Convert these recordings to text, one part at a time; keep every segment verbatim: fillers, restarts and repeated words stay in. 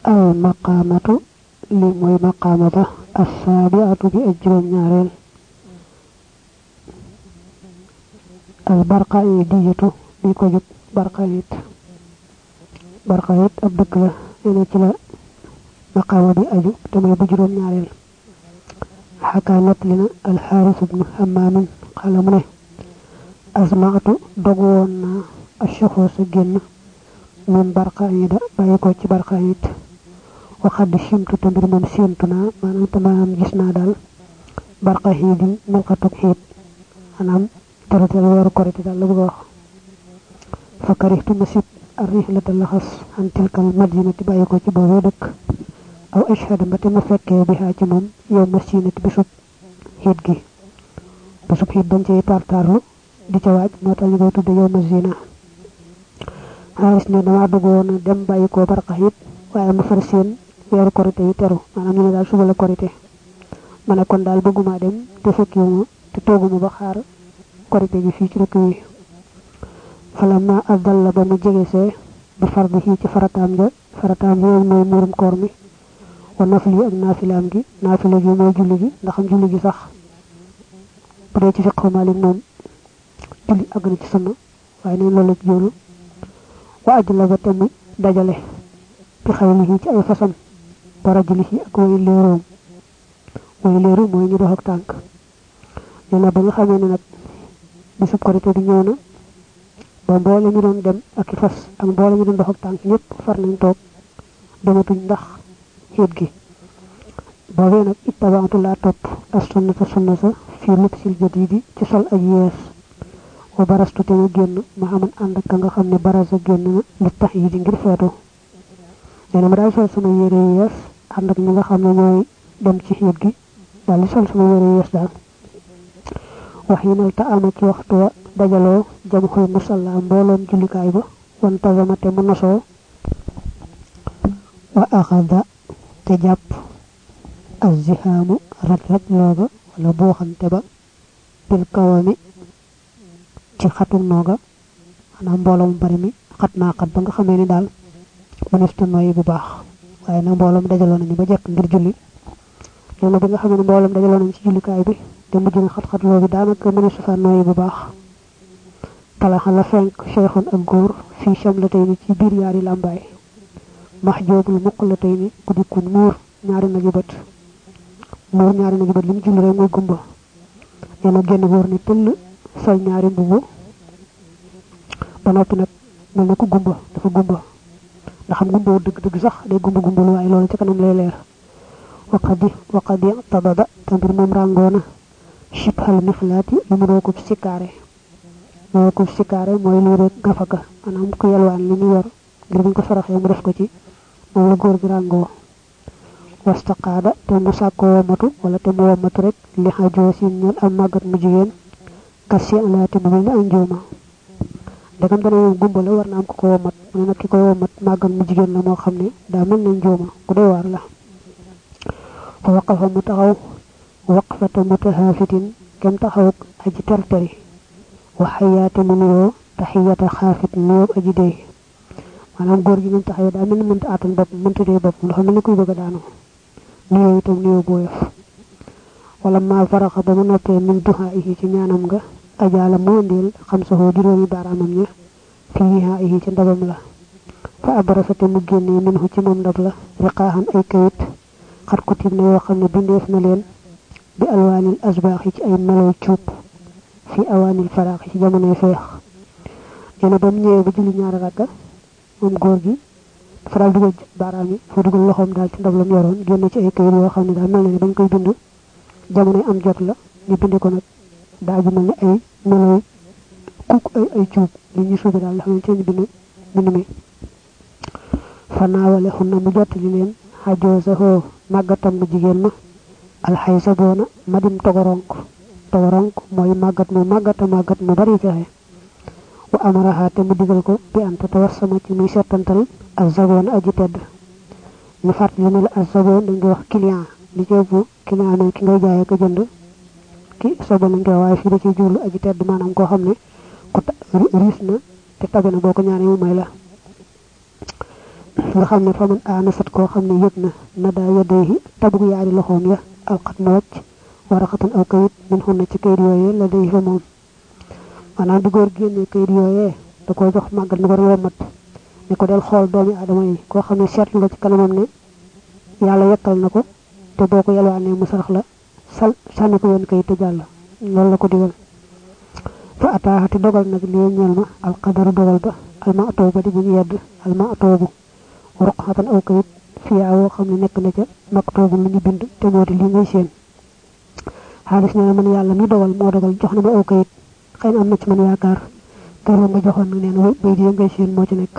al maqamatu li moy maqama ba as-sabi'atu bi ajrum ñaarel al barqaidiyatu bi ko juk barqaid barqaid ab dëkk la ene ci la maqama bi aju te moy bu juroom ñaarel حكى نتلنا الحارث بن حمام قال منه أسمعت دغونا الشخوص جن من برقايد بايكو ci برقايد وقد شمت تمر من سينتنا مانام تمام جسنا دال برقايد ملقتك هيت انام ترتل ور كوريت دال لو wax فكرهت مسيب الرحلة اللخص عن تلك المدينة بايكو ci بوبو دك aw ashhadu mate ma fekke bi ha ci mom yow masinat bisub hit gi bisub hit dañ ci tartarlu di ci waj mo tax ñu koy tudde yow masina haris ne dama dugg won dem bayiko barqa hit waye ma far seen weeru korité yi teru manam ñu dal suba la korité mané kon dal bëgguma dem te fekkuma te toguma ba xaar korité gi fi ci rek wi falamma adalla ba mu jege sé bi fardu hi ci faratam ja faratam yoy moy murum koor mi wa nafli ak nafilam gi nafila gi moy julli gi ndax am julli gi sax bu dé ci fiqhu malik mom julli ak na ci sunna waye ne lolu ci jolu wa ajla ba tam dajale ci xawli ci ay fasam barajuli ci ak way leeru way leeru moy ñu dox ak tank ñena ba nga xamé nak bisu korité bi ñëw na ba mboole ñu doon dem ak fas ak mboole ñu doon dox ak tank ñepp far nañ tok dematuñ ndax hit gi bobé nak ittabaatu la top as-sunnata sunnata fi lubsil jadidi ci sol ay yees wa barastu te genn ma aman and ak nga xamne baraza genn na li tahyidi ngir feetu dina ma dal sol sama yére yees and ak nga xamne ñoy dem ci hit gi dal sol sama yére yees dal waxina ta ama ci waxtu dajalo jam xoy musalla mbolom julikay ba won tazamate mu noso wa akhadha te japp az-zihamu rat rat loga wala bo xante ba bil kawami ci xatu noga ana mbolom bari mi xatna xat ba nga xamé ni dal mënestu noy bu baax waye na mbolom dajalo nañu ba jekk ngir julli ñoo ba nga xamé ni mbolom dajalo nañu ci julli kay bi te mu jëna xat xat logi daanaka mënestu fa noy bu baax tala xala fenk cheikhun ak goor fi shamlatay ci bir yaari lambay mahjubul muqlatayni ku di kun mur ñaari na jubat mur ñaari na jubat lim julli rek moy gumba ñena genn goor ni teul sol ñaari mbubu ba nopi nak mel ko gumba dafa gumba ndax xam gumba deug deug sax day gumba gumba lu way lolu ci kanam lay leer waqadi waqadi tabada tambir mom rangona shibhal miflati mu ro ko sikare mo ko sikare moy lu rek gafaka manam ko yelwan li ñu yor ngir buñ ko saraxé mu def ko ci mom la goor gi rango wastaqada te mu sakko matu wala te mo matu rek li hajo ci ñal am magat mu jigen kasi ala te mu ñu anjuma dagam dana yow gumba la war na am ko ko mat mu nak ki ko mat magat mu jigen la mo xamne da mel na njuma ku doy war la fa waqafa mutahaw waqfata mutahafitin kam taxaw aji terteri wa hayatu min tahiyata khafit nu aji dey manam goor gi ñu taxaw da mel mënta atal bop mënta dey bop lu xamne kuy bëgg daanu niyo itam niyo boyof wala ma faraxa ba mu noppé min duhaihi ci ñaanam nga ajala mo ndil xam sa ho juroomi baramam ñi fi haihi ci ndabam la fa abrasata mu génné min hu ci mom ndab la riqahan ay kayit xat ko tibna yo xamne bindeef na leen bi alwanil asbaax ci ay melo ciup fi awanil faraax ci jamono feex ene bam ñëwé ba julli ñaara rakka mom goor gi faral dugal barami fa dugal loxom dal ci ndablam yoron genn ci ay kayit yo xamne da melni dañ koy bind jamono am jot la ñu bindé ko nak da ju melni ay melo kuk ay ay ciup li ñu subi dal xamne ci ñu bind bind mi fa nawale hunna mu jot li leen hajoza ho magatam mu jigen ma al haysabona madim togoronk togoronk moy magat mu magata magat mu bari jaxé wa amaraha te mu digal ko bi anta tawassama ci muy setantal azabon aji tedd ñu fat ñu la azabon dañ wax client li ci bu client ne ki ngay jaay ko jënd ki sabon nga way fi da ci julu aji tedd manam ko xamne ko risna te tabena boko ñaané mu may la nga xamne fa man ana sat ko xamne yegna nada yadayhi tabu yaari loxom ya al qatma wacc waraqatan aw kayit min hunna ci kayit yoyé la day fa mom ana du gor génné kayit yoyé da ko jox magal ni war mat ni ko del xol doomi adama yi ko xamne seetlu nga ci kanamam ne yalla yekkal nako te boko yalwaane mu sarax la sal sànni ko yoon kayit te jàll loolu la ko digal fa ataahati dogal nag li ñeel ma al qadaru dogal ba al ma'tuba di bu yedd al ma'tubu ruqatan aw kayit fiya wo xamne nek na ca maktubu lu ñu bind te modi li ngay seen xaalis neena man yalla mi dogal mo dogal jox na ma aw kayit xëy am na ci man yaakar kay nga joxon neena way bay di ngay seen mo ci nek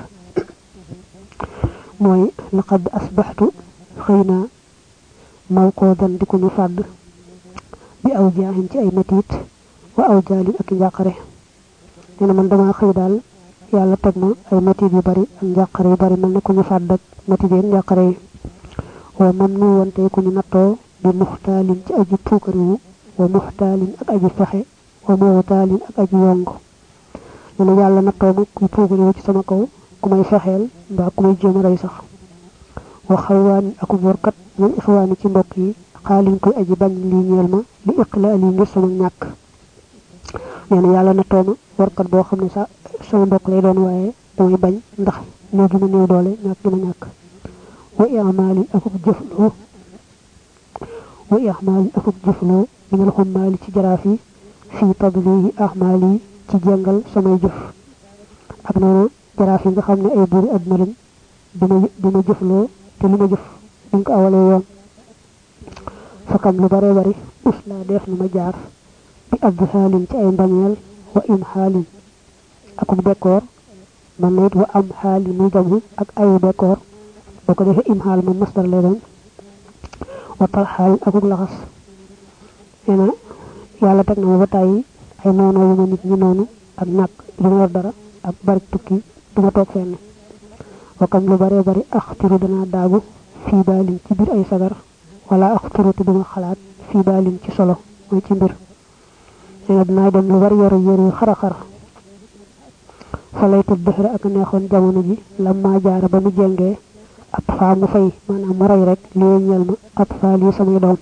moy laqad asbahtu xeyna mawqudan diku ñu fad bi aw jaahin ci ay metit wa aw jaali ak njaqare neena man dama xey dal yalla tek ma ay metit yu bari ak njaqare yu bari melne ku ñu fad ak metit yi njaqare wa man nu wonte ku ñu natto bi muhtalin ci aji pukari wa muhtalin ak aji fexe wa muhtalin ak aji yong neena yalla natto ma ku pukari ci sama kaw ku may fexel ba ku may jëm ray sax wa xawaan ak workat ñen ixwaani ci mbokk yi xaalin koy aji bañ li ñeel ma li iqlaali ngir sama ñak neena yalla na tooma workat bo xamne sa sama mbokk lay doon waye damay bañ ndax mo gëna neew doole ñak dina ñak wa i'mali ak jëflu wa i'mali ak jëflu min al khummali ci jarafi fi tadlihi ahmali ci jangal samay jëf ak noonu jarafi nga xamne ay buri aduna lañ dama dama jëflo te luma jëf dañ ko awale yoon fakam lu bare bari usla def na ma jaar bi abdhalin ci ay mbagnel wa imhalin akum dekor man nit wa am hali mu jamu ak ay dekor bako def imhal mo masdar lay don wa tarhal akuk laxas ena yalla tek na ma batay ay nono yu nit ñi nonu ak nak lu war dara ak bari tukki duma tok fenn wakam lu bare bari akhtiru dana daagu fi balin ci bir ay sagar wala akhtiru duma xalaat fi balin ci solo moy ci mbir ene dina dem lu bari yoru yoru xara xara falaytu dhahra ak neexon jamono ji lamma jaara ba mu jengé at fa mu fay manam mu ray rek li ñeel ma at fa li samay doom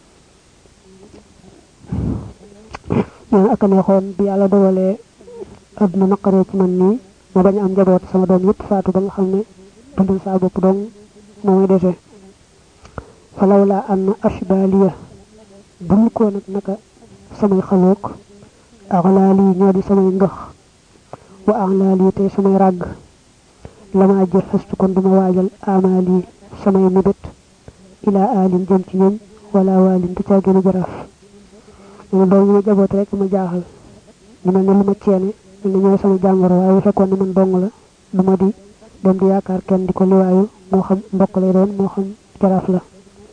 ñaan ak neexon bi yalla dogale aduna naqare ci man ni ma bañ am jabot sama doom yépp faatu ba nga xamné dundul sa bop dong moy déssé falawla an ashbaliya bul ko nak naka samay xalok aghlali ñoo di samay ngox wa aghlali tay samay rag lama jëf fastu kon duma wajal amali samay mibet ila alin jëm ci ñoom wala walin du ca gëna jaraf ñu doom ñu jabot rek ma jaaxal ñu melni luma ciéné ñu ñoy sama jangoro waye fekkon ni man dong la duma di dem di yaakar kenn diko liwayu mo xam mbokk lay doon mo xam jaraf la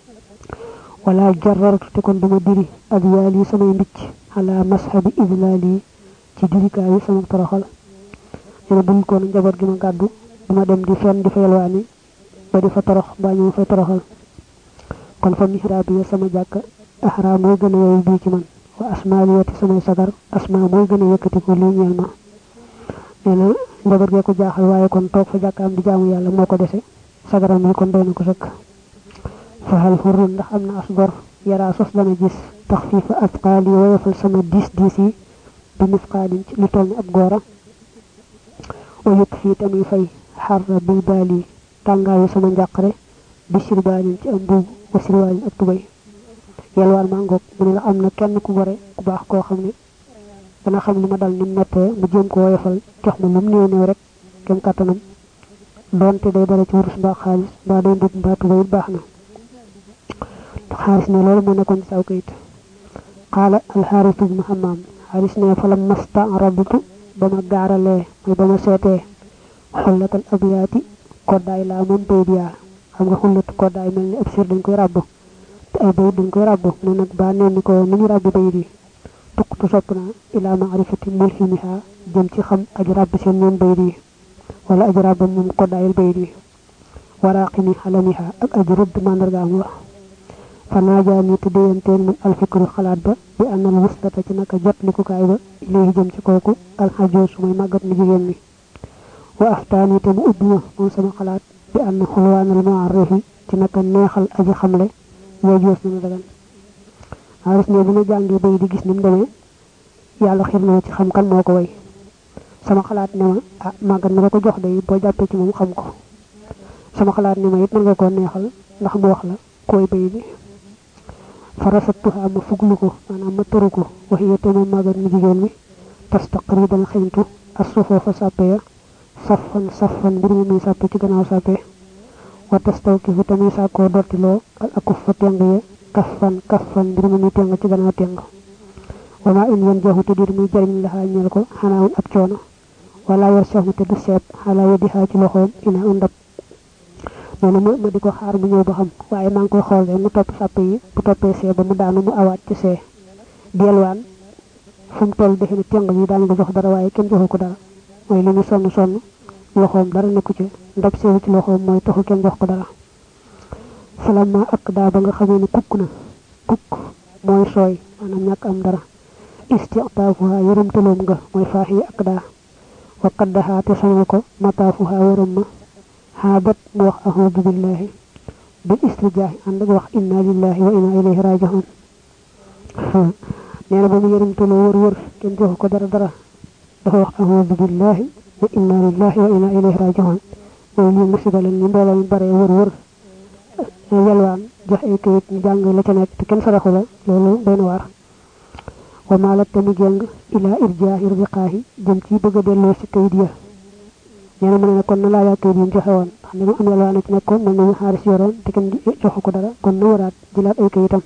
wala jarrartu te kon duma diri ak yali sama mbicc ala mashabi idlali ci dirika yi sama toroxal ñu buñ ko njabot gi ma gaddu duma dem di fenn di fayelwani ba di fa torox ba ñu fa toroxal kon fa mihrabi sama jakka ahra mo gëna yoy bi ci man wa asmaliyati sama sagar asma mo gëna yëkëti ko li ñeel ma neena njaboot ge ko jaaxal waye kon tok fa jakam di jaamu yalla moko déssé sagaram mi kon doona ko sëkk fa hal hurun ndax amna asgor yara sos dana gis takhfifa atqali wa yafal sama dis disi bi mifqadin ci lu tolni ab gora wa yukfi tammi fay harra bi bali tangayu sama njaqare bi sirbalin ci am bu wasirwal ak tubay yalwal ma ngok mu la amna kenn ku gore ku bax ko xamni dana xam lima dal ni metté mu jëm ko woyofal jox ma lum neew neew rek kem katanam donte day dara ci wurus ba xaalis ba day ndut ba tubay baxna xaalis ne lolu mo nekkon ci saw kayit qala al harith ibn hammam harith ne falam masta'rabtu bama garale moy bama sété xulatal abiyati koday la mom baydiya xam nga xulat koday melni ab sir dañ koy rabbu te ay bay dañ koy rabbu mu nak ba neeni ko ñu rabbu baydi tukku sopna ila ma'rifati mulhimiha jëm ci xam aji rabbu seen ñoom baydi wala aji rabbu mom kodayel baydi waraqini halamiha ak aji rudd mandargaam wax fanajani tudiyante min alfikru khalat ba bi anal wuslata ci naka jot liku kay ba ilayhi jëm ci koku al hajju sumay magat ni jigen ni wa aftani te mu ubbi mo sama khalat bi anna xulwaanal mu'arrifi ci naka neexal aji xamle yejoos na dagan xaalis ne bu ma jàngee bay di gis ni mu demee yàlla xir na ci xam kan moo ko way sama xalaat ne ma ah màggat na ko jox day boo jàppee ci moom xam ko sama xalaat ne ma it mën nga koo neexal ndax mu wax la koy bay bi farasatuha ma fuglu ko maanaam ma tëru ko wax yete moom màggat mu jigéen mi tastaqri dana xeñtu as sufoofa sàppe ya safan safan mbir mi muy sàppe ci gannaaw sàppe wa tastawkifu tamit sàkkoo dortiloo al akuf fa teng ya kaffan kaffan mbir mi muy teng ci gannaaw teng wama in yan jaxu te dir muy jariñ laxaa ñeel ko xanaawun ab coono wala war saxmu te du seet xalaa yeddi xaa ci loxoom ina u ndab noonu ma ma di ko xaar mu ñëw ba xam waaye maa ngi koy xool rek mu topp sàpp yi bu toppee see ba mu daanu mu awaat ci see delluwaan fu mu toll defe ne teng yi daan nga jox dara waaye kenn joxu ko dara mooy li mu sonn sonn loxoom dara nekku ci ndab seewu ci loxoom mooy taxu kenn jox ko dara salama ak daa ba nga xamee ne kukk na kukk mooy sooy maanaam ñàkk am dara istiqtaafuha yërëmtaloom nga mooy faax yi ak daa wa kaddaha te sonal ko mataafuha wërëm ma xaabat mu wax ahudu billahi bil istijaahi ànd ak wax inna lillahi wa inna ilayhi raji'un nee na ba mu yërëmtaloo wër wër kenn joxu ko dara dara dafa wax ahudu billahi wa inna lillahi wa inna ilayhi raji'un mooy lii musiba la ni mbooloo mi bare wër wër yalwaan jox ay kayit ñu jàng la ca nekk te kenn saraxu la loolu doy na waar wa maalat tamu jeng ila irjaahi riqaahi jëm ci bëgg a delloo si kayit ya ñene mu ne kon na laa yaa kayit yi joxe woon xam ne mu am yalwaan ci nekkoon moom nañu xaaris yoroon te kenn joxu ko dara kon na waraat jëlaat ay kayitam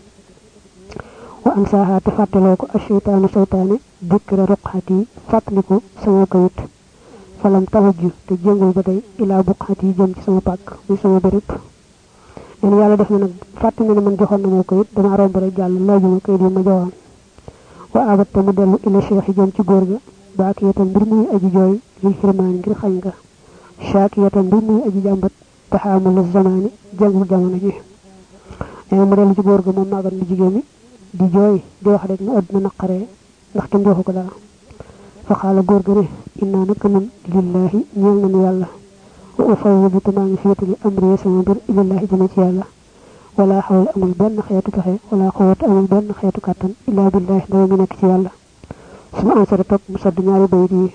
wa ansaaha te fàttaloo ko asheytaanu seytaane dikkira ruqxati fàttaliku sama kayit falam tawajju te jëngul ba tey ila buqxati jëm ci sama pàkk muy sama béréb ñene yàlla def na nag fàtte na ne man joxoon na ma kayit dama romb rek jàll laajuma kayit yi ma joxoon wa abat tamu dellu ila cheikh jëm ci góor ga baakiyatan mbir muy aji jooy li xirmaan ngir xañ nga shaakiyatan mbir muy aji jàmbat taxaamul zamaani jàngul jamono ji nee mu dellu ci góor ga moom maagat mu jigéen mi di jooy di wax rek na àdduna naqaree ndax kenn joxu ko dara fa xaala góor ga ne innaa naka nun lillahi ñeel nañu yàlla wa ufawwidu te maa ngi féetali amri sama mbir ilallahi jëme ci yàlla wala xawla amul benn xeetu pexe wala quwwata amul benn xeetu kàttan illa billahi dara mi nekk ci yàlla suma ansara topp mu sadd ñaari bayit yi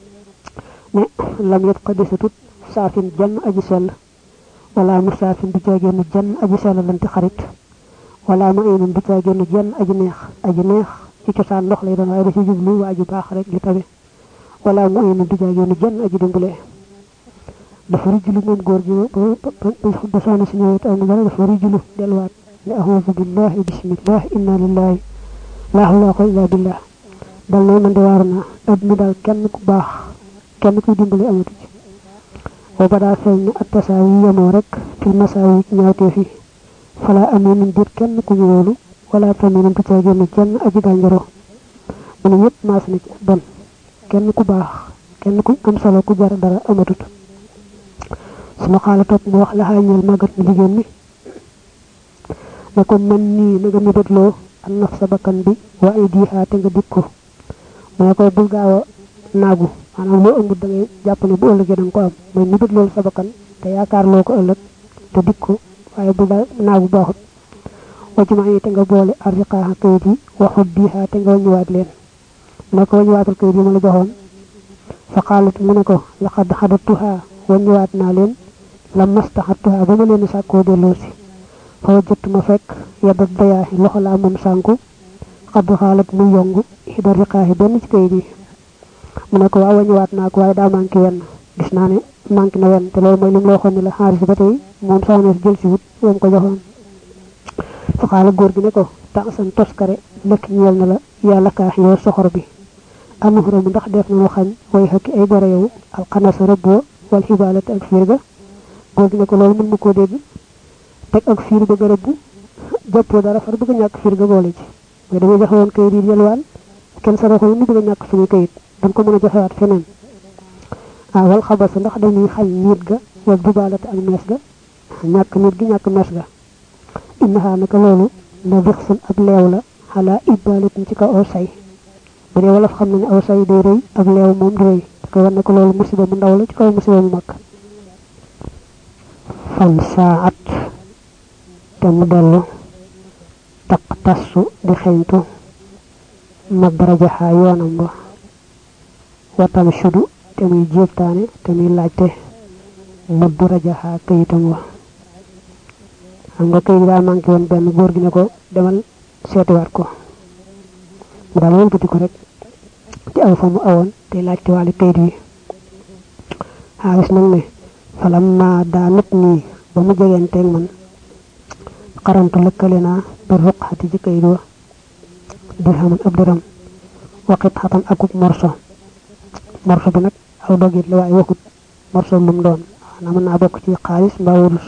ne lam yet ko desatut saafin jann aji sell wala mu saafin du jaageenu jann aji sell lanti xarit wala ma aynun du jaageenu jann aji neex aji neex ci cosaan ndox lay doon waaye da ci jublu waa ju baax rek li tabe wala mu aynun du jaageenu jann aji dimbale dafa rijulu moom góor gi ba soxna si ñëwee am dara dafa rijulu delluwaat ne ahuzu billahi bismillah inna lillahi la hawla illa billah dal na man de waaru naa adduna daal kenn ku baax kenn kuy dimbali amatu ci wa badaa feeñ ne attasaawi yemoo rek fil masaawi ci ñaawtee fi fala aminun dir kenn ku ñu wóolu wala taminun tu caa génn kenn aji gànjaroo mu ne ñëpp maas na ci bon kenn ku baax kenn ku am solo ku jar dara amatut suma xaala topp mu wax la xaañeel màggat mu jigéen mi ne ko man nii na nga mébétloo an naf sa bakkan bi wa ay diixaa te nga dik ko mu ne ko bul gaaw a naagu maanaam loo ëmbut da ngay jàpp ne bu ëllëgee da nga ko am mooy mébét loolu sa bakkan te yaakaar loo ko ëllëg te dik ko waaye bul daa naagu baaxut wajuma yi te nga boole arriqaaxa kayit yi waxut diixaa te nga waññiwaat leen mu ne ko waññiwaatal kayit yi ma la joxoon fa xaalat mu ne ko laqad xadatuhaa waññiwaat naa leen la mastaxatuha ba ma leen sàkkoo delloo si fa wajjat ma fekk yaddat dayaaxi loxo laa moom sànku xaddu xaalat muy yongu xida riqaaxi benn ci kayit yi mu ne ko waaw waññiwaat naa ko waaye daa manqué wenn gis naa ne manqué na wenn te loolu mooy li mu la waxoon ne la xaaris ba tey moom soxna si jël si wut moom ko joxoon fa xaala góor gi ne ko taxsan toskare lekk ñeel na la yàlla kaax yow soxor bi anuxura mu ndax def na mu xañ way xëkki ay gore yow alxanasa rëbboo wal xibaalate ak fiir ga góor gi ne ko loolu mën mu koo dégg teg ak fiir ba gërëb bu jàppoo dara far bëgg a ñàkk fiir ga boole ci mais dañuy joxe woon kayit yi yelwaan kenn saraxo yi mu bëgg a ñàkk suñu kayit dañ ko mën a joxewaat feneen ah wal xabasa ndax dañuy xañ niit ga wal dubaalate ak mees ga ñàkk niit gi ñàkk mees ga innaha naka loolu la vixsun ab leew la xalaa ibbaalatin ci kaw aw say bu dee wolof xam nañu aw say day rëy ak leew moom du rëy da koy war ne ko loolu musiba mu ndaw la ci kaw musiba mu mag fan saat te mu dellu tak tassu di xeñtu madrajaha yoonam ba watam shudu te muy jéebtaane te muy laajte madrajaha kayitam wa xam nga kayit daa manqué woon benn góor gi ne ko demal seetiwaat ko mu daal wëlbati ko rek ci aw fa mu awoon te laajte waale kayit wi xaalis nag ne falam ma daa nut nii ba mu jegenteeg man xarantu lëkkale naa bi ruqxati ci kayit wa dirhaman ab dërëm waqit xatan akub morso morso bi nag aw dogit la waaye waxut morso lu mu doon xanaa mën naa bokk ci xaalis mbaa wurus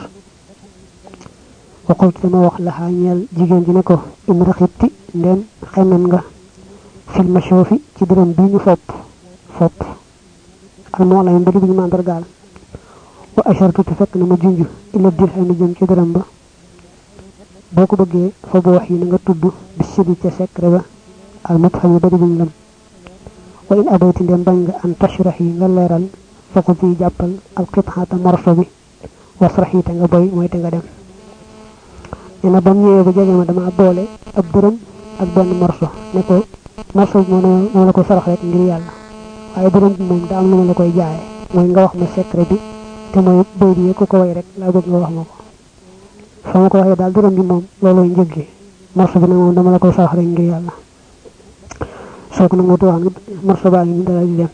waxul dama wax laxaa ñeel jigéen ji ne ko im raxibti ndem xemem nga fil mashoofi ci dërëm bi ñu fopp fopp al moo lay mbali bi ñu màndargaal wa ashartu te fekk na ma junj ila dirham jëm ci dërëm ba boo ko bëggee fa bu wax yi na nga tudd bis sibi ca secret ba al mubham bari buñ lam wa in abayti ndem bañ nga an tashrah yi nga leeral faqu fi jàppal al qit'ata morso bi wasrah yi te nga boy mooy te nga dem ena bam ñëwee ba jege ma dama boole ab dërëm ak benn morso ne ko morso bi moom moo la ko sarax rek ngir yàlla waaye dërëm bi moom daa am lu ma la koy jaaye mooy nga wax ma secret bi te mooy béy bi ku ko way rek laa bëgg nga wax ma ko fa ma ko waxee daal dërëm bi moom loolooy njëggi morso bi nag moom dama la koy sarax rek ngir yàlla soo ko nag mu tuwaan morso baa ngi ñu dala di dem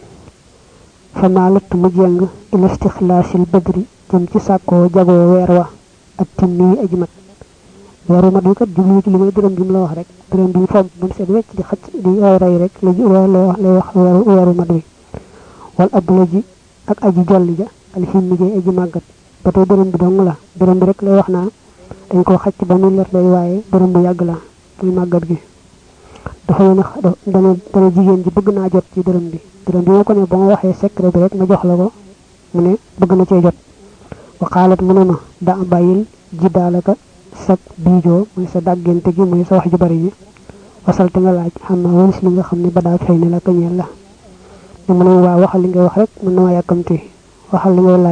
fa maa lëtt mu jeng ila istixlaasil badri jëm ci sàkkoo jagoo weer wa ak timmi aji mat weeru mat wi kat jublu ci li may dërëm bi mu la wax rek dërëm bi fomp ba mu seet wecc di xëcc di ray ray rek la lay wax weeru mat wi wal ab la ji ak aji jolli ja alhimmi ji aji màggat ba tey dërëm bi dong la dërëm bi rek lay wax naa dañ koo xëcc ba mu leer lay waaye dërëm bu yàgg la muy màggat gi dafa ne dana dana jigéen ji bëgg naa jot ci dërëm bi dërëm bi ma ko ne ba ma waxee secret bi rek ma jox la ko mu ne bëgg na cee jot wa xaalat mu ne ma da bàyyil ji daalaka sa biijoo muy sa dàggante gi muy sa wax ju bari ji wasal te nga laaj xam naa walis li nga xam ne ba daa fay ne la kañeel la ne mu ne waa waxal li ngay wax rek mën na ma yàkkamti waxal li ngay laaj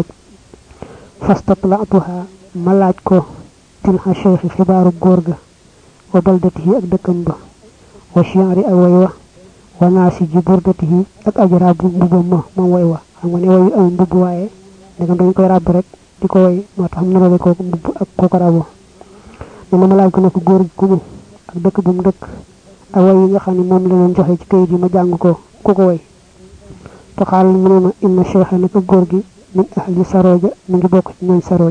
fastatlaatuha ma laaj ko tilha cheikhi xibaaru góor ga wa baldatihi ak dëkkam ba wa chienri ak way wa wa naasi ji burdatihi ak aji rabbu mbubam ma moom way wa xam nga ne wayu am mbubb waaye ndegam dañ koy rabb rek di ko way moo tax mu nirale kooku mbubb ak kooku rabbu ne ma laaj ko ne ko góor gi ku mu ak dëkk bu mu dëkk ak way yi nga xam ne moom la leen joxe ci kayit yi ma jàng ko ku ko way te xaal mu ne ma inna cheikha ne ko góor gi min ahli sarooja mi ngi bokk ci ñooñ sarooj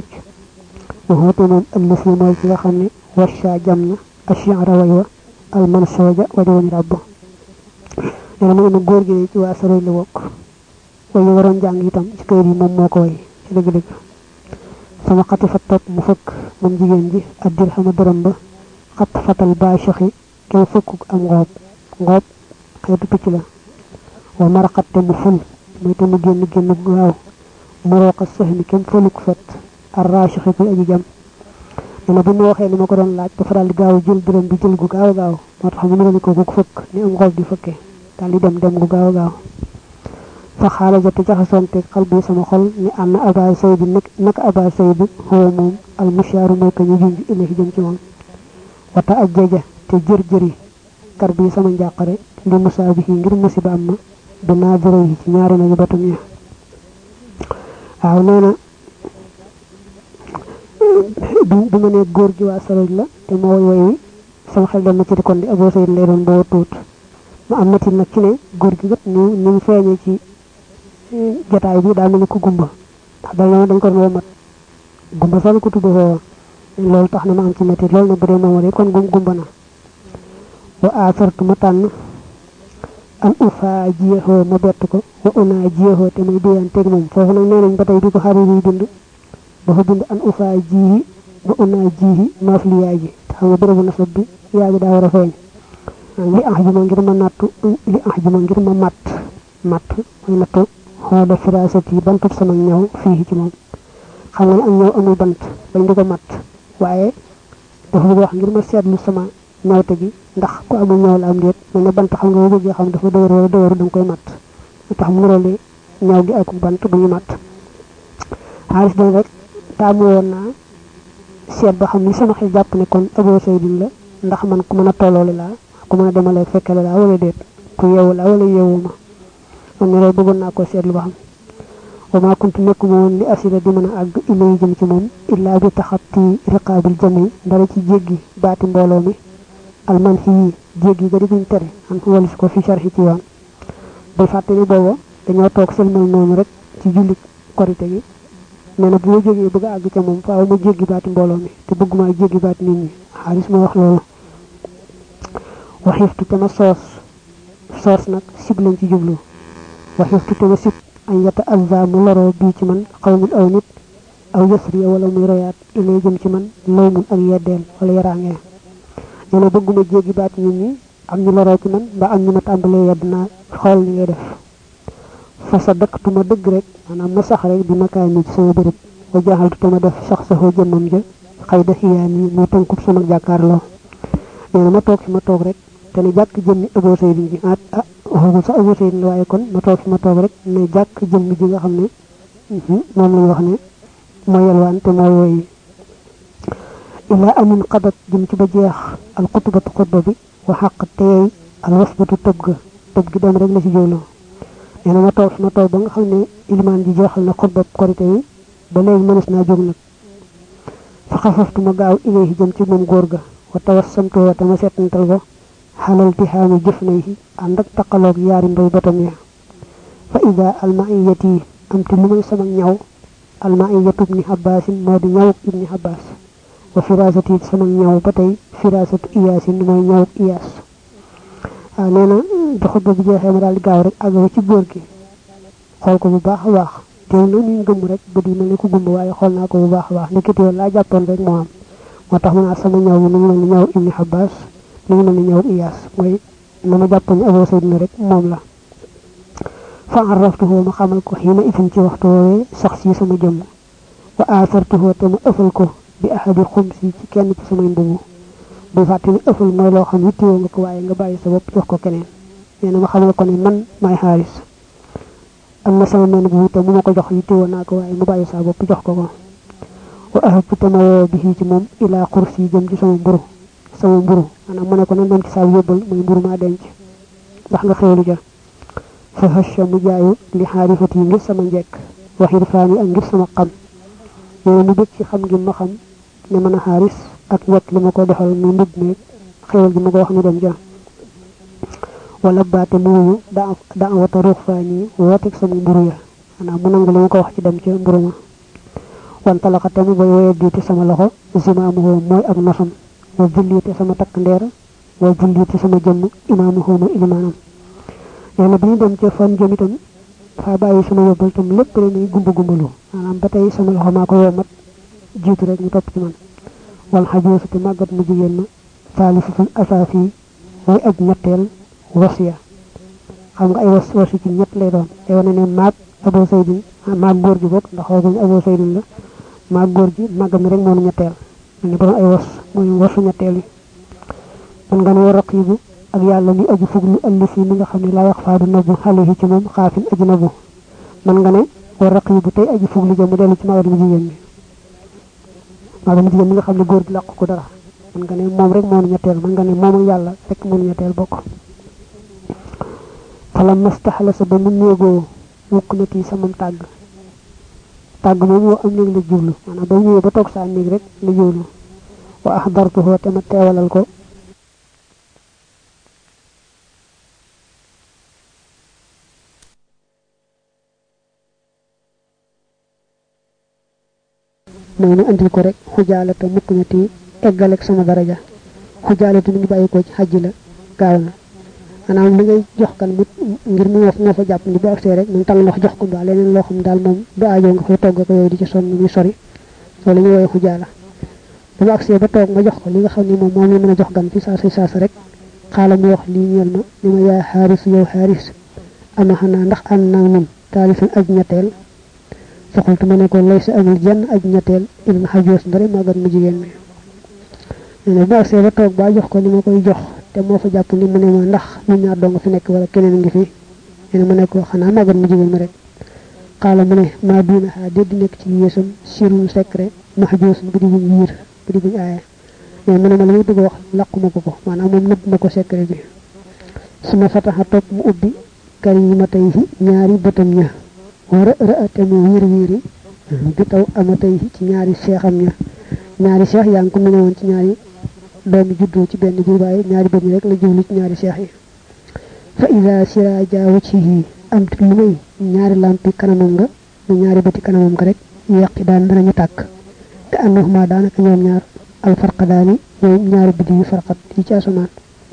ma xoote moom ëllësi mooy ci nga xam ne washa jam na achiara way wa alman sooja waja wañ ràbb nee na mu ne ma góor gi ci waa sarooj la bokk way yi waroon jàng itam ci kayit yi moom moo ko way ci dëgg-dëgg sama xati fa topp mu fëkk moom jigéen ji ak dirhama dërëm ba xat fatal baa soxi kenn fëkkuk am ngoob ngoob xeetu picc la wa maraxat te mu ful mooy te mu génn génn gaaw mu rooqa sax ni kenn fëluk fet ar raa soxi kuy aji jam nee na bu ma waxee ni ma ko doon laaj dafa daal di gaaw jël dërëm bi jël gu gaaw gaaw moo tax mu ne ko gu fëkk ni am ngoob di fëkkee daal di dem dem gu gaaw gaaw fa xaala jot jaxasoonte xal bi sama xol ni am na aba saydi nak naka aba saydi xoo moom al mushaaru mooy ka ñu junj ilahi jëm ci moom wata ak jeja te jër jëri kar bi sama njàqare li musaa bi ngir musiba am ma bi naa jërë yi ci ñaari nañu batum ña waaw nee na bi ma ne góor gi waa saroj la te ma woy woy wi sama xel dem na ci di kon di abo saydi lay doon boo tuut ma am na ci nag ci ne góor gi gat ni ni mu feeñee ci jotaay bi daa mel ni ku gumba ndax dañ ma dañ ko doon mat gumba sax ko tudde foofa loolu tax na ma am ci métti loolu na bu dee moom rek kon gum gumba na wa asartu ma tànn an ufa jiyexoo ma bett ko wa una jiyexoo te muy déyanteeg moom foofu nag nee nañ ba tey di ko xaari yuy bind dafa bind an ufa jiyi wa una jiyi maaf li yaay ji te xam nga bérébu nasab bi yaay ji daa war a feeñ li ax juma ngir ma nattu li ax juma ngir ma matt matt mooy nattu xoola firasat yi bantub sama ñaw fii ci moom xam nga ne am ñaw amul bant bañ di ko matt waaye dafa bëgg wax ngir ma seetlu sama ñawte gi ndax ku amul ñaw la am déet mel ne bant xam nga bëgg xam dafa dëgër wala dëgëru da nga koy matt tax mu role ñaw gi ak bant bu ñu matt xaalis dañ rek taamu woon naa seet ba xam ni sama xel jàpp ne kon Abu Saydin la ndax man ku mën a tolloole laa ku mën a demalee fekkale laa wala déet ku yeewu laa wala yeewuma man ne loolu bëggoon naa ko seetlu ba xam wa maa kuntu nekkuma woon li asila di mën a àgg ilay jëm ci moom illaa bi taxatti riqaabil jami dara ci jéggi baati mbooloo mi alman yi jéggi ga di buñ tere an walis ko fi sharhi ci yoon day fàtte ni booba dañoo toog sëlmal noonu rek ci julli korite gi nee na bu ma jógee bëgg a àgg ca moom faaw ma jéggi baati mbooloo mi te bëgguma jéggi baati nit ñi xaalis ma wax loolu waxiftu te ma soos soos nag sib lañ ci jublu waxiftu te ma sib an yata azza mu loroo bii ci man xawmun aw nit aw yasriya wala muy royaat ilay jëm ci man law mun ak yeddeel wala yaraangee nee na bëgguma jéggi baati nit ñi am ñu loroo ci man mbaa am ñu ma tàmbalee yedd naa xool ni ngay def fa sa dëkk tuma dëgg rek maanaam ma sax rek di makaay ni ci sama bërëb wa jaaxaltu tama def sax saxoo jëmmam ja xëy da xiyaan yi muy tënkub sama jàkkaarloo nee na ma toog fi ma toog rek te ni jàkk jëmmi Abu Saydin ji ah ah waxagul sax Abu Saydin la waaye kon ma toog fi ma toog rek ne jàkk jëmmi ji nga xam ne moom lañ wax ne mooy yelwaan te mooy wooyi ilaa amin xadat jëm ci ba jeex al xutbatu xutba bi wa xaq teey al wasbatu tëb ga tëb gi dem rek la ci jóoloo nee na ma toog fi ma toog ba nga xam ne ilimaan ji jeexal na xutba korite yi ba léegi mënees naa jóg nag fa xafaftu ma gaaw ilayhi jëm ci moom góor ga wa tawassamtu wa tama seetantal ko xalal tixaami jëf na yi ànd ak taqaloog yaari ndoy batam ya fa ida almaiyati am te lu may sama ñaw almaiyatu ibni abbaasin moo di ñawuk ibni abbaas wa firasati sama ñaw ba tey firasatu iyaasin mooy ñawuk iyaas waaw nee na bi xutba bi jeexee ma daal di gaaw rek àgg ci góor gi xool ko bu baax a baax teew na ñu gëmm rek bët yi mel ni ku gumba waaye xool naa ko bu baax a baax nekkati woon laa jàppoon rek moo am moo tax ma naa sama ñaw bi mu ngi mel ni ñaw ibni abbas mu ngi mel ni ñaw iyaas mooy la ma jàppoon Abu Saydin rek moom la fa arraftuhu ma xamal ko xiina itam ci waxtu woowee sax si sama jëmm wa aasartuhu te ma ëffal ko bi ahadi xumsi ci kenn ci samay mbubu bu fàtte ni ëffal mooy loo xam yittewoo nga ko waaye nga bàyyi sa bopp jox ko keneen nee na ma xamal ko ne man maay xaaris am na sama menn bu te mu ma ko jox yittewoo naa ko waaye mu bàyyi sa bopp jox ko ko wa ahab te ma woo bi ci moom ilaa xursi yi jëm ci sama mburu sama mburu maanaam mu ne ko nan dem ci saa yóbbal muy mburu maa denc ndax nga xewlu ja fa hasha mu jaayu li xaarifat yi ngir sama njekk waxir faan yi ak ngir sama xam nee na mu bëgg ci xam ngi ma xam ne mën a xaaris ak njekk li ma ko defal muy mbub meeg xewal gi ma ko wax ni dem ja wala baate mooyu da da wata ruux faan yi wooteeg sama mburu ya maanaam mu nangu li ma ko wax ci dem ca mburu ma wanta la xate mu bay woye diite sama loxo zimaamuhoo mooy ak nosam wa julliite sama takk ndeer wa julliite sama jëmm imaamuhoo mooy ilimaanam nee na bi ñu dem ca fan jëm itam faa bàyyi sama yóbbal tam lépp rek muy gumba gumbalu maanaam ba tey sama loxo maa ko yomat jiitu rek mu topp ci man wal xajoosu te màggat mu jigéen ma saalisatul asaafi mooy aj ñetteel wasiya xam nga ay was wasi ci ñett lay doon day wane ne maag Abu Saydin maag góor gi bokk ndax waxuñu Abu Saydin la maag góor gi màggat mi rek moonu ñetteel ma ne borom ay was mooy wasu ñetteel yi man nga ne wa raqibu ak yàlla mi aju fuglu allisi mi nga xam ne laa wax faadu nabu xale ci moom xaafin aju nabu man nga ne wa raqibu tey aju fuglu ja mu dellu ci màggat mu jigéen mi màggat mu jigéen mi nga xam ne góor gi làq ko dara man nga ne moom rek moonu ñetteel man nga ne moom ak yàlla rek moonu ñetteel bokk fala mastaxala sa ba mu néegoo wukk na tii samam tàgg tàgg moom woo am néeg la jublu maanaam ba ñëwee ba toog saa néeg rek la jublu wa axdartuhoo te ma teewalal ko mooy nu andil ko rek xujaalata mukk na tii eggaleeg sama daraja xujaalatu mi ngi bàyyi ko ci xajj la gaaw na maanaam li ngay jox kan mu ngir mu moo fa jàpp ni bu agsee rek mu tàng ndox jox ko mbaa leneen loo xam daal moom du aajoo nga fay togg ko yooyu di ci sonn muy sori loolu ñu woowee xujaala bu agsee ba toog ma jox ko li nga xam ne moom moom la mën a jox gan fi saasa saasa rek xaala mu wax lii ñeel ma ni ma yaa xaaris yow xaaris ama xanaa ndax ànd naa moom taalifan aj ñetteel soxaltu ma ne ko lay sa amul jenn aj ñetteel il na xajoos ndare màggat mu jigéen mi nee na bu agsee ba toog ba jox ko li ma koy jox te moo fa jàpp ni mu ne ma ndax ñu ñaar doo nga fi nekk wala keneen ngi fi nee na ma ne ko xanaa màggat mu jigéen mi rek qala mu ne ma duna ha de di nek ci yesam sirul secret mahjus bu di buñ yir bu di buñ aya mais mu ne ma lay bëgg wax laquma ko ko manam mom nepp mako secret bi suma fataha top mu ubbi karimatayhi ñaari bëtam ña wara ra'ate mu wir wiri bi taw amatayhi ci ñaari cheikham ña ñaari cheikh yang ko mëne won ci ñaari doomi juddu ci benn bir baye ñaari bëñ rek la jëwlu ci ñaari cheikh yi fa iza siraja wajhihi am tu muy ñaari lampi kanamam nga ñaari bëti kanamam nga rek yaqi daan dana ñu tak ka annahuma daanaka ñoom ñaar al farqadani ñaari bidi yu farqat yi ci asaman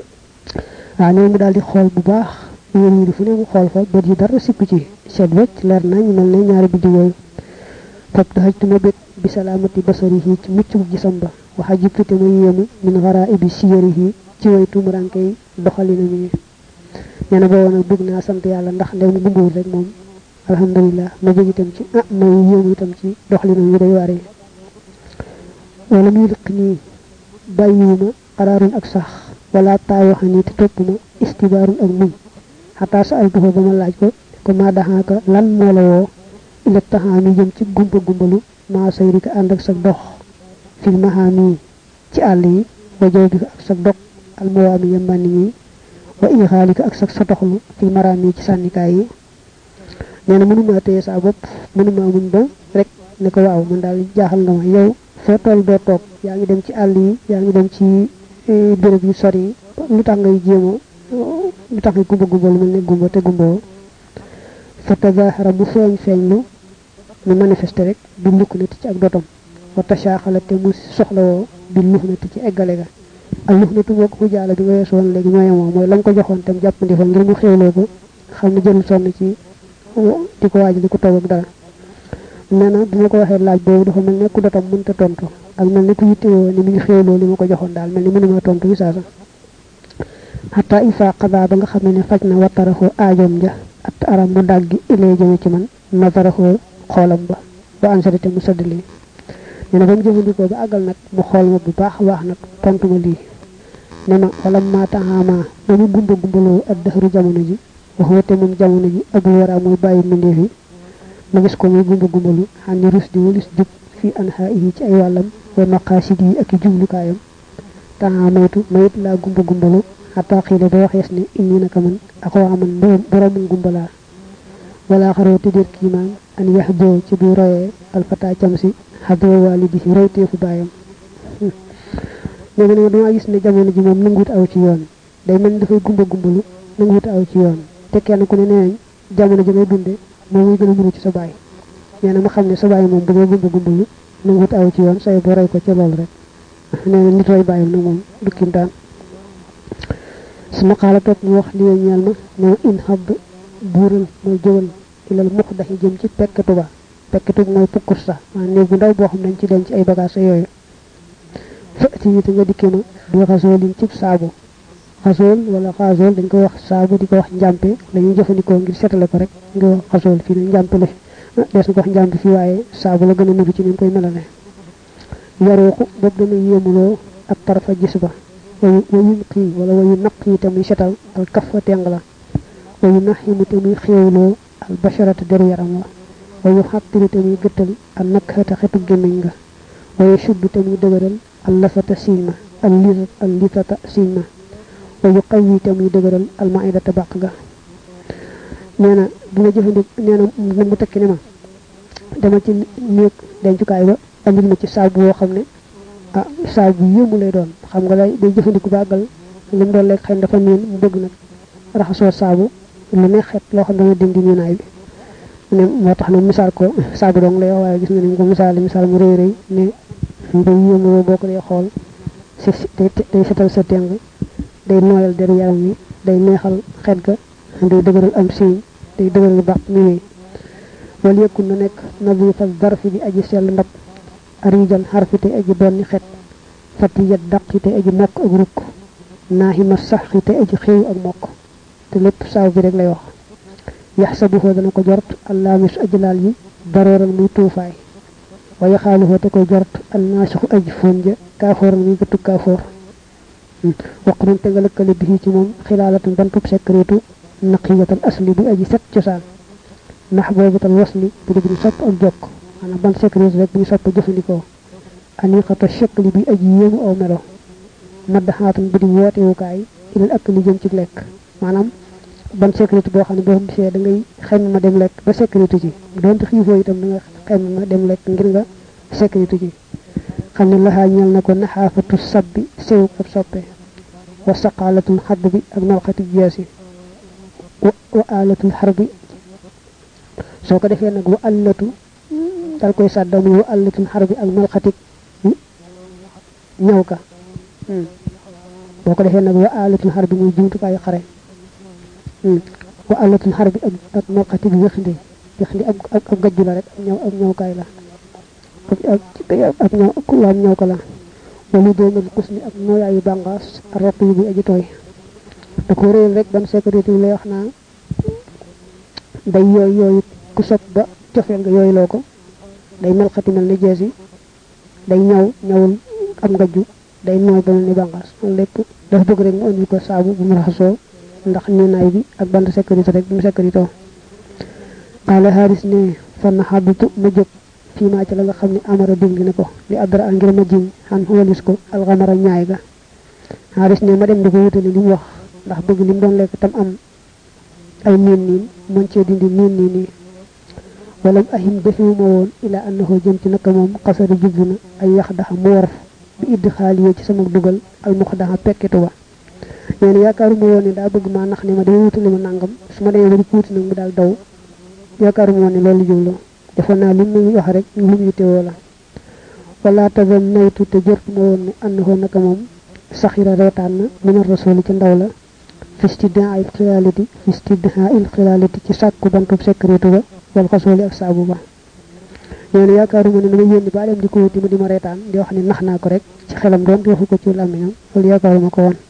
wa ñu mu daldi xol bu baax ñu fu ne mu xol fa bët yi dara sikku ci set wecc leer nañ mel ne ñaari bidi yoy fop da hajtu ma bet bi salamati basarihi ci muccu gisam ba wa hajibtu te muy yemu min ghara'ibi siyarihi ci way tumuranke doxalina mi ñana bo wona bëgg na sant yalla ndax ndem gumbu rek mom alhamdulillah ma bëgg itam ci ah may yemu itam ci doxalina mi day waré wala mi liqni bayuma qararun ak sax wala tawaxani te topuma istibarun ak muñ hatta sa altu ba ma laaj ko ko ma daxaka lan mo la wo ila tahami jëm ci gumba gumbalu ma sayrika and ak sa dox fil mahami ci ali wa jawbi ak sa dox al mawami yamani ni wa ihalika ak sa sotoxlu fil marami ci sandikaay yi neena mënu ma téye sa bop mënu ma muñ ba rek ne ko waaw man dal jaaxal nga ma yow fo tol do tok yaa ngi dem ci àll yi yaa ngi dem ci béréb yu sori lu tax ngay jéemo lu tax ngay gumba gumbal mel ne gumba te gumboo fa tazahara mu feeñ feeñlu mu manifesté rek bi lukkunati ci ak dotom wa tashaxala te mu soxlawoo bi luxnati ci eggale ga ak luxnatu moo ko jaala bi nga weesoon léegi ñooyemoo mooy lam ko joxoon tam jàppandi fa ngir mu xéewloo ko xam ne jël sonn ci di ko waaj di ko toog ak dara nena dina ko waxe laaj bobu dafa melni ku dotam mënta tontu ak melni ku yittewoo ni mi ngi xéewloo li ma ko joxoon daal melni mënuma tontu bi saasa hatta ifa qada ba nga xam ne faj na watarahu aajom ja at aram mu daggi ilay jëme ci man nazarahu xolam ba ba ansarite mu saddali neena bam jëfandikoo ba àggal nag mu xool ma bu baax wax nag tontu ma lii ne ma wala ma taxama ba mu gumba gumbaloo ak dahru jamono ji waxoote moom jamono ji abu wara muy bàyyi mbindeef yi ma gis ko muy gumba gumbalu xani rus di walis jub fi anhaa'ihi ci ay wàllam wa maqasidi ak jublukaayam taxamaytu mayit laa gumba gumbalu hatta xiila ba waxees ne inni naka man ak waa man borom gumbala wala xaroo te dir kiimaan an yaxdoo ci bi royee alfata camsi xadoo walidi royteefu baayam léegi nag dama gis ne jamono ji moom nanguut aw ci yoon day mel dafay gumba gumbalu nanguut aw ci yoon te kenn ku ne nee jamono ji ngay dunde moom muy gën a mënu ci sa baay nee na ma xam ne sa baay moom bu gumba gumbalu nanguut aw ci yoon say bo roy ko ca loolu rek nee na nit roy baayam nag moom du kintaan suma xaala toog mu wax li ñeel ma ne in xab buural mooy jëwal ilal muxdaxi jëm ci pekketu ba pekketu mooy pukkus sax maa néeg bu ndaw boo xam dañ ci denc ay bagage yooyu fëti yi te nga dikke ma bi xasoolin cib saabu xasool wala xasool dañ ko wax saabu di ko wax njàmpe lañuy jëfandikoo ngir setale ko rek nga wax xasool fii nag njàmpe la des na ko wax njàmpe fii waaye saabu la gën a nugu ci ni koy melale yarooxu bopp dana yéemuloo ak tarfa gis ba wayu naqi wala wayu naqi te muy setal al kafa teng la wayu naximu te muy xéewloo al basharata deru yaram la wayu xattiri te muy gëttal al nakhata xetu gémmiñ nga wayu shuddu te muy dëgëral al lafata siiñ ma al lisat al litata siiñ ma wayu qayyi te muy dëgëral al maidata baq ga neena bu ma jëfandik neena mu tekki ne ma dama ci néeg dencukaay ba andil ma ci saabu woo xam ne ah saabu yëmu lay doon xam nga lay day jëfandiku bàggal lim doon lekk xëy dafa niin mu bëgg nag raxasoo saabu lu ne xet loo xam dana dindi niinaay bi ne moo tax na misaal ko saabu dong lay waaye gis nga ni ko misaal misaal mu rëy rëy ne day yëmu boo ko dee xool si day setal sa teng day nooyal deru yaram wi day neexal xet ga day dëgëral am siiñ day dëgëral bàq mi wéy wal yëkkun na nekk nadifa darfi bi aji sell ndab arijal harfite aji donni xet fatiyat daqite aji mokk ak rukk nahima saxite aji xew ak mokk te lepp saaw bi rek lay wax yahsabuhu dana ko jort allamis ajlal yi daroral muy tuufaay wa yaxaaluhu te ko jort alnaasixu aji fonja kaaforal muy gëttu kaafoor waqrun te nga lëkkale bi ci moom xilaalatan bantub sekretu naqiyatal asli bi aji set cosaan ndax boobu tal wasli bu di sopp ak jokk maanaam ban sécurité rek bu sopp jëfandikoo aniqata shakli bi aji yéemu aw melo maddaxaatun bu di wootewukaay ilal ak li jëm ci lekk maanaam ban sécurité boo xam ne boo gisee da ngay xayma ma dem lekk ba sécurité ci donte xiifoo itam da nga xayma ma dem lekk ngir nga sécurité ci xam ne laxaa ñeel na ko naxaafatu sabbi sew ab soppe wa saqaalatul xadd bi ak malxati jeesi wa alatul xarbi soo ko defee nag wa allatu dal koy sàddam wa allatul xarbi ak malxati ñaw ka boo ko defee nag wa alatul xarbi muy jumtukaayu xare wa allatul xarbi ak ak malxati bi yëxndi yëxndi ak ak ak gajju la rek ak ñaw ak ñawkaay la ak ak ñaw ak laam ñaw ko la wala doomal kus ni ak nooyaayu bàngaas roq yi bi aji tooy da ko réel rek ban sécurité yi lay wax naa day yooyu yooyu ku sopp ba cofeel nga yooyu loo ko day mel xati mel ni jees yi day ñaw ñawul am ngajju day nooy ba mel ni bàngaas loolu lépp dafa bëgg rek mu indi ko saabu bu mu raxasoo ndax ni naay bi ak band sécurité rek bu mu sécurité xaala xaaris ne fan xadutu ma jóg fii maa ci la nga xam ne amara digli na ko li adra ngir ma jiñ xan walis ko alxamara ñaay ga xaaris ne ma dem di ko wutali li mu wax ndax bëgg li mu doon lekk tam am ay niin niin mën cee dindi niin niin yi walam ahim defiwuma woon ila annahu jëm ci naka moom xasari jublu na ay yax daxa mu warf bi idd xaaliyee ci sama dugal almux daxa pekkitu ba nee na yaakaaruma woon ne daa bëgg maa nax ne ma dama wutali ma nangam su ma demee ba di kuuti nag mu daal daw yaakaaruma woon ne loolu jublu defoon naa li muy wax rek lu mu yittewoo la wala tazam naytu te jortuma woon ne annahu naka moom saxira reetaan na mina rasuli ci ndaw la fistidaa il xilalati fistidaa il xilalati ci sàkku bantub sécurité ba wal xasooli ak saabu ba nee na yaakaaruma ne dama yónni ba dem di ko wuti mu di ma reetaan di wax ne nax naa ko rek ci xelam doon waxu ko ci làmmiñam loolu yaakaaruma ko woon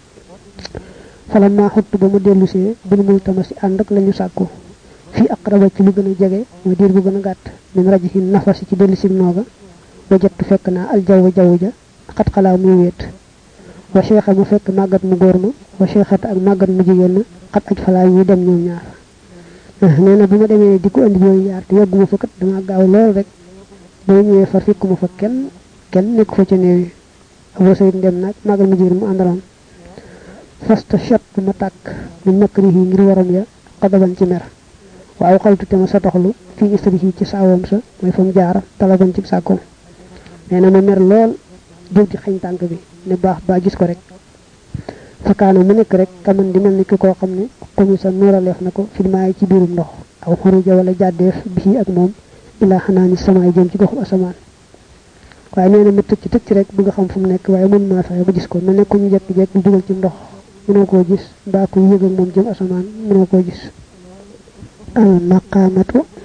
falam maa xuttu ba mu dellusee bil mul tamasi ànd ak lañu sàkku fii aqraba ci lu gën a jege mooy diir bu gën a gàtt min rajihi nafasi ci dellu sim nooga ba jottu fekk naa al jaww jaww ja xat xalaa muy wéet wa cheikha mu fekk màggat mu góor ma wa cheikhata ak màggat mu jigéen na xat aj falaa ñuy dem ñoom ñaar nee na bu ma demee di ko andi yooyu yaar te yàgguma fa kat dama gaaw lool rek ba ñëwee far fekkuma fa kenn kenn nekk fa ca néew yi Abu Sayd dem nag màggat mu jigéen mu àndaloon fasta chat bu ma tàkk mu makrihi ngir waram ya xadaban ci mer waaw xaltu te ma sa toxlu fii isrihi ci saawam sa mooy fa mu jaar talaban ci sàkkoom nee na ma mer lool jóg di xañ tànk bi ne baax ba gis ko rek fakkaana mu nekk rek kaman di mel ni ki koo xam ne xumi sa nuuraleef na ko filmaay ci biirum ndox aw xuruja wala jàddeef bii ak moom ilaa xanaa ni samaay jëm ci goxu asamaan waaye nee na ma tëcc tëcc rek bëgg xam fu mu nekk waaye mën maa fexe ba gis ko mel ne ku ñu jekki-jekki dugal ci ndox mënoo koo gis mbaa ku yëg ak moom jëm asamaan mënoo koo gis al maqaamatu